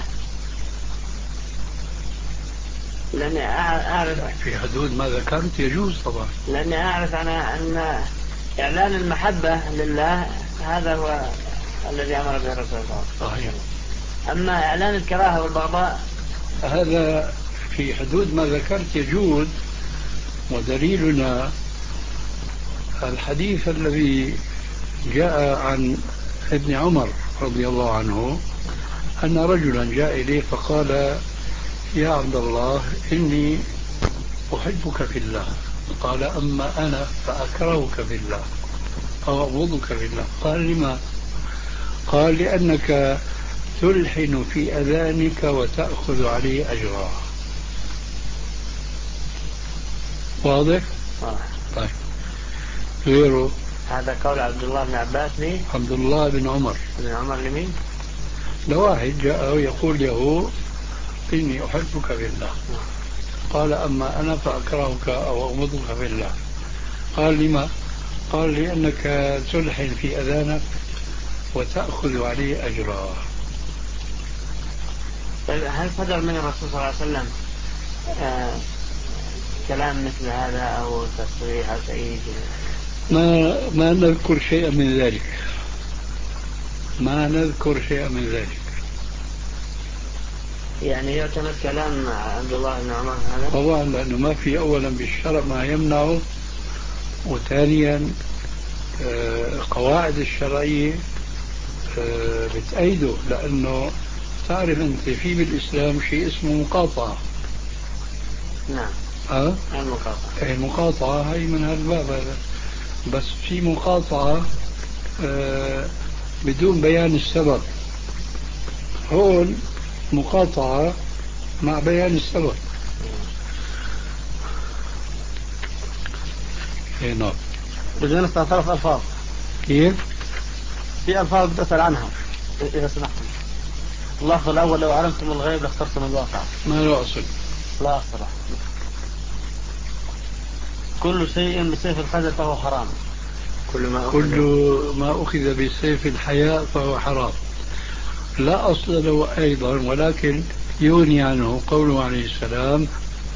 لأني أعرف
في حدود ما ذكرت يجوز طبعا،
لأني أعرف أنا أن إعلان المحبة لله هذا هو الذي أمر به الرسول صلى الله عليه وسلم. أما إعلان الكراهة والبغضاء
هذا في حدود ما ذكرت يجوز. ودليلنا الحديث الذي جاء عن ابن عمر رضي الله عنه أن رجلا جاء إليه فقال يا عبد الله إني أحبك في الله. قال أما أنا فأكرهك في الله أو أبغضك في الله. قال لما؟ قال لأنك تلحن في أذانك وتأخذ عليه أجرا. واضح؟
آه.
طيب غيره.
هذا قول عبد الله بن عباس لي
عبد الله بن عمر
بن عمر لمين؟
لواحد جاء يقول له إني أحبك في الله. قال أما أنا فأكرهك أو أبغضك في الله. قال لما؟ قال لأنك تلحن في أذانك وتأخذ عليه أجرا.
هل صدر من الرسول صلى الله عليه وسلم آه كلام مثل هذا أو تصريح أو شيء؟
ما ما نذكر شيئا من ذلك، ما نذكر شيئا من ذلك.
يعني يعتمد كلام عبد الله بن عمر هذا؟
طبعا، لأنه ما في أولا بالشرع ما يمنعه، وثانيا القواعد الشرعية بتأيده، لأنه تعرف أنت في بالإسلام شيء اسمه مقاطعة.
نعم.
أه؟
المقاطعة.
المقاطعة هي من هالباب هذا، بس في مقاطعة أه بدون بيان السبب. هون مقاطعة مع بيان السبب. اي نعم.
بدون استثارة ألفاظ.
كيف؟
في ألفاظ بتسأل عنها إذا سمحتم.
اللفظ الأول لو علمتم الغيب لاخترتم الواقع.
ما له أصل.
لا أصل. كل شيء بسيف القدر فهو حرام.
كل ما كل ما أخذ بسيف الحياء فهو حرام. لا أصل له أيضا، ولكن يغني عنه قوله عليه السلام: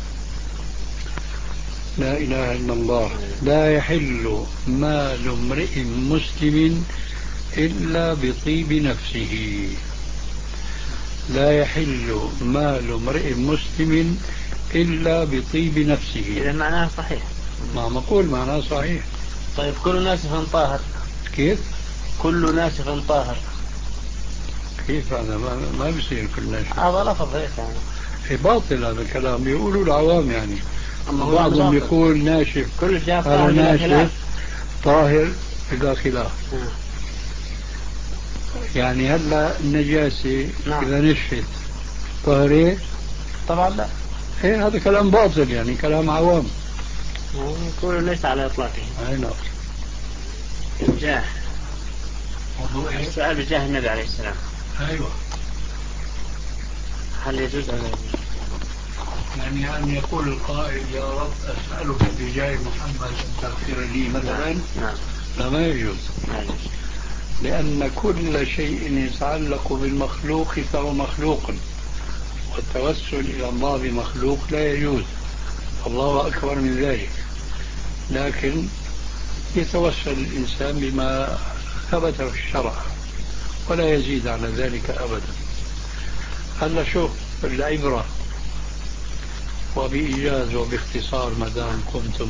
لا إله إلا الله لا يحل مال امرئ مسلم إلا بطيب نفسه. لا يحل مال امرئ مسلم إلا بطيب نفسه.
إذا معناه صحيح.
ما مقول معناه صحيح.
طيب كل ناسف طاهر.
كيف؟
كل ناسف طاهر.
كيف هذا؟ ما, ما بيصير كل ناشف.
هذا لفظ هيك يعني.
في باطل هذا الكلام، بيقولوا العوام يعني.
أما
بعضهم يقول ناشف،
كل شيء
هذا ناشف طاهر بلا خلاف. يعني هلا النجاسة نعم. إذا نشفت طاهرة؟
طبعا لا.
إيه هذا كلام باطل يعني، كلام عوام.
يقول ليس على إطلاقه.
أي نعم.
الجاه. السؤال بجاه النبي عليه السلام.
أيوة.
هل يجوز أو لا يجوز؟
يعني أن يقول القائل: يا رب أسألك بجاه محمد أن تغفر لي مثلا.
نعم.
لا، ما يجوز. لأن كل شيء يتعلق بالمخلوق فهو مخلوق، والتوسل إلى الله بمخلوق لا يجوز. الله أكبر من ذلك. لكن يتوسل الإنسان بما ثبت في الشرع ولا يزيد على ذلك أبدا. هلا شوف العبرة، وبإيجاز وباختصار ما دام كنتم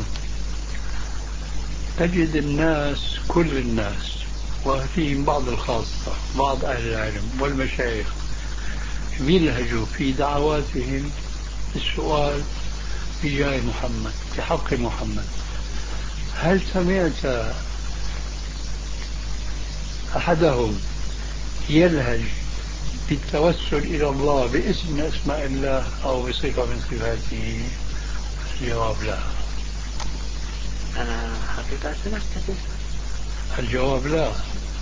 تجد الناس، كل الناس وفيهم بعض الخاصة، بعض أهل العلم والمشايخ، بيلهجوا في دعواتهم السؤال بجاه محمد، بحق محمد. هل سمعت أحدهم يلهج بالتوسل إلى الله باسم من أسماء الله أو بصفة من صفاته؟ الجواب لا.
أنا حقيقة سمعت كثير.
الجواب لا.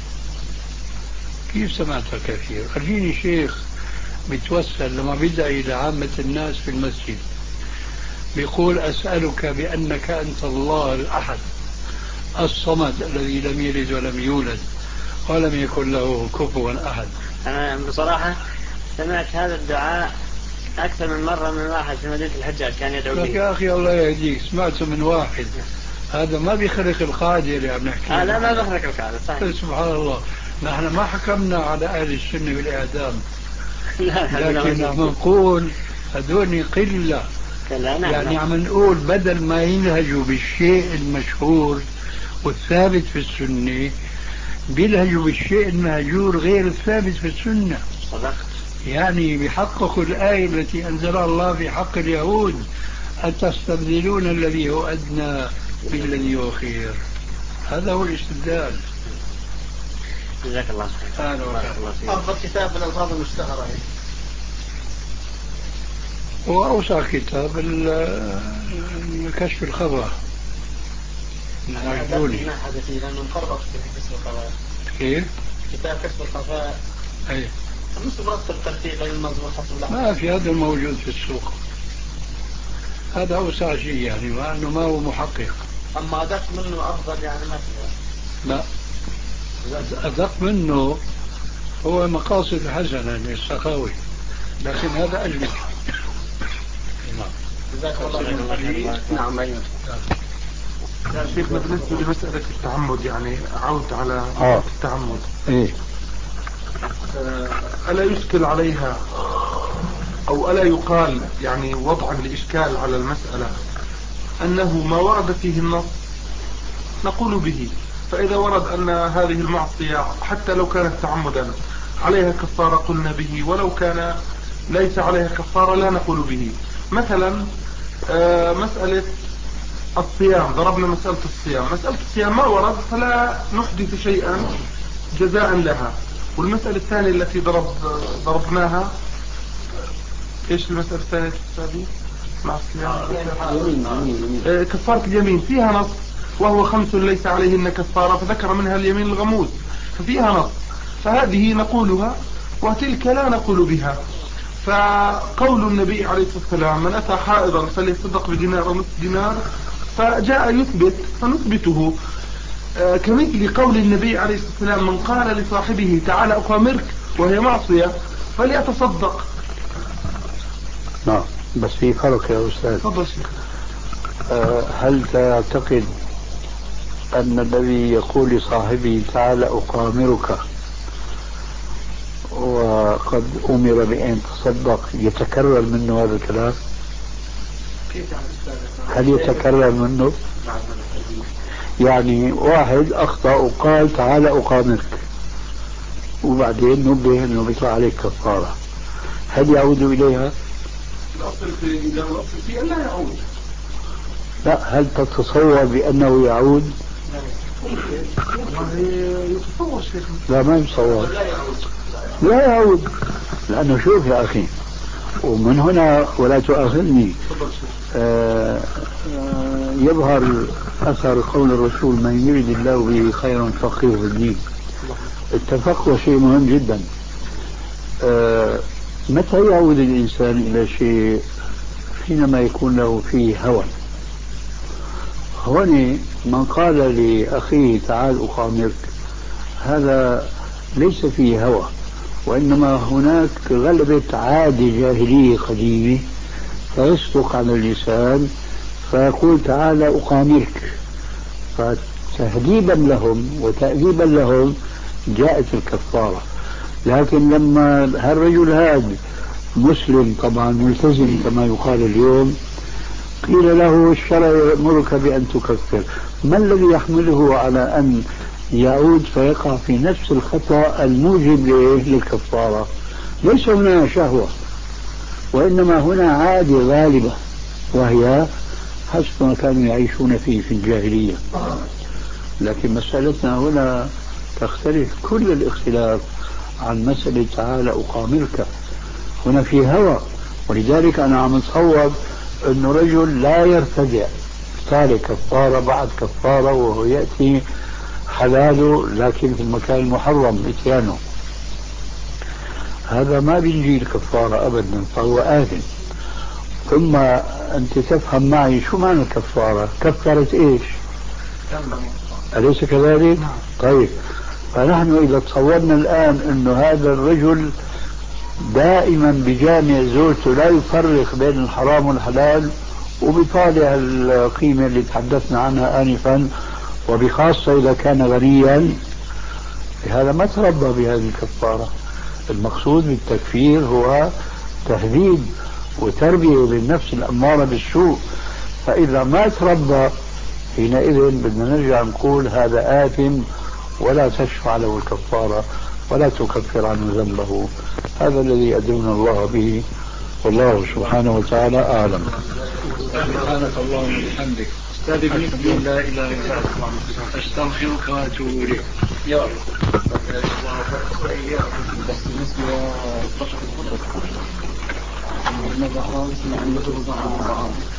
كيف سمعت كثير؟ خليني شيخ بتوسل لما بدعي لعامة الناس في المسجد بيقول: أسألك بأنك أنت الله الأحد الصمد الذي لم يلد ولم يولد ولم يكن له كفوا أحد.
أنا بصراحة سمعت هذا الدعاء أكثر من مرة من واحد في مدينة الحجاج كان يدعو به.
يا أخي الله يهديك، سمعته من واحد، هذا ما بيخرق القاعدة اللي عم نحكي.
آه لا، ما بيخرق القاعدة صحيح.
سبحان الله، نحن ما حكمنا على أهل السنة بالإعدام، لكن عم نقول هذول قلة. يعني عم نقول بدل ما ينهجوا بالشيء المشهور والثابت في السنة بيلهجوا بالشيء المهجور غير الثابت في السنة.
صدقت.
يعني بيحققوا الآية التي أنزلها الله في حق اليهود: أتستبدلون الذي هو أدنى بالذي هو خير. هذا هو الاستبدال.
جزاك الله خير.
أفضل كتاب من الألفاظ المشتهرة
وأوسع كتاب كشف الخبر
العجلوني. ما حدثي لأنه مخربط في كشف الخبر.
كيف؟
كتاب كشف الخبر.
أي.
مش مرتب ترتيب المضمون حسب
ما في هذا الموجود في السوق. هذا أوسع شيء يعني، مع أنه ما هو محقق.
أما أدق منه أفضل يعني ما في.
لا، أدق منه هو مقاصد الحسنة للسخاوي، لكن هذا أجمل.
نعم. جزاك الله خير. نعم. أيوة. يا شيخنا بالنسبة لمسألة التعمد، يعني عود على
آه.
التعمد.
إيه؟
ألا يشكل عليها أو ألا يقال يعني وضعا لإشكال على المسألة أنه ما ورد فيه النص نقول به، فإذا ورد أن هذه المعصية حتى لو كانت تعمدا عليها كفارة قلنا به، ولو كان ليس عليها كفارة لا نقول به. مثلا مسألة الصيام، ضربنا مسألة الصيام، مسألة الصيام ما ورد فلا نحدث شيئا جزاء لها. والمسألة الثانية التي ضرب ضربناها، ايش المسألة الثانية الثانية مع الصيام؟ كفارة اليمين فيها نص: وهو خمس ليس عليهن كفارة، فذكر منها اليمين الغموس، ففيها نص، فهذه نقولها وتلك لا نقول بها. فقول النبي عليه الصلاة والسلام من أتى حائضا فليتصدق بدينار ونصف دينار، فجاء يثبت فنثبته. آه كمثل قول النبي عليه الصلاة والسلام من قال لصاحبه تعال أقامرك وهي معصية فليتصدق.
نعم، بس في فرق يا أستاذ.
تفضل شيخ.
أه هل تعتقد أن الذي يقول لصاحبه تعال أقامرك وقد أمر بأن تصدق يتكرر منه هذا الكلام؟ هل يتكرر منه؟ يعني واحد أخطأ وقال تعال أقامرك وبعدين نبه أنه بيطلع عليك كفارة، هل يعود إليها؟
الأصل في الأصل في لا يعود.
لا، هل تتصور بأنه يعود؟
يتصور شيخ.
لا ما يتصور. لا يعود، لأنه شوف يا أخي، ومن هنا ولا تؤاخذني آه آه يظهر أثر قول الرسول من يريد الله به خيرا فقهه في الدين. التفقه شيء مهم جدا. آه متى يعود الإنسان إلى شيء؟ حينما يكون له فيه هوى. هوني من قال لأخيه تعال أقامرك هذا ليس فيه هوى، وإنما هناك غلبة عادة جاهلية قديمة فيصدق على اللسان فيقول تعال أقامرك، فتهذيبا لهم وتأديبا لهم جاءت الكفارة. لكن لما هالرجل هذا مسلم طبعا ملتزم كما يقال اليوم قيل له الشرع يأمرك بأن تكفر، ما الذي يحمله على أن يعود فيقع في نفس الخطأ الموجب للكفارة؟ ليس هنا شهوة، وإنما هنا عادة غالبة وهي حسب ما كانوا يعيشون فيه في الجاهلية. لكن مسألتنا هنا تختلف كل الاختلاف عن مسألة تعالى أقامرك. هنا في هوى، ولذلك أنا عم أتصور أنه رجل لا يرتدع تارك كفارة بعد كفارة وهو يأتي حلاله لكن في المكان المحرم اتيانه، هذا ما بيجي الكفارة أبدا، فهو آثم. ثم أنت تفهم معي شو معنى الكفارة؟ كفرت إيش؟ أليس كذلك؟ طيب، فنحن إذا تصورنا الآن أنه هذا الرجل دائما بجامع زوجته لا يفرق بين الحرام والحلال وبطالع القيمة اللي تحدثنا عنها آنفا، وبخاصة إذا كان غنيا، هذا ما تربى بهذه الكفارة. المقصود بالتكفير هو تهذيب وتربية للنفس الأمارة بالسوء، فإذا ما تربى حينئذ بدنا نرجع نقول هذا آثم ولا تشفع له الكفارة ولا تكفر عنه ذنبه. هذا الذي أدرنا الله به، والله سبحانه وتعالى أعلم. سبحانك اللهم وبحمدك أستغفرك لا إله إلا أنت أستغفرك وأتوب إليك. يا رب. بس بالنسبة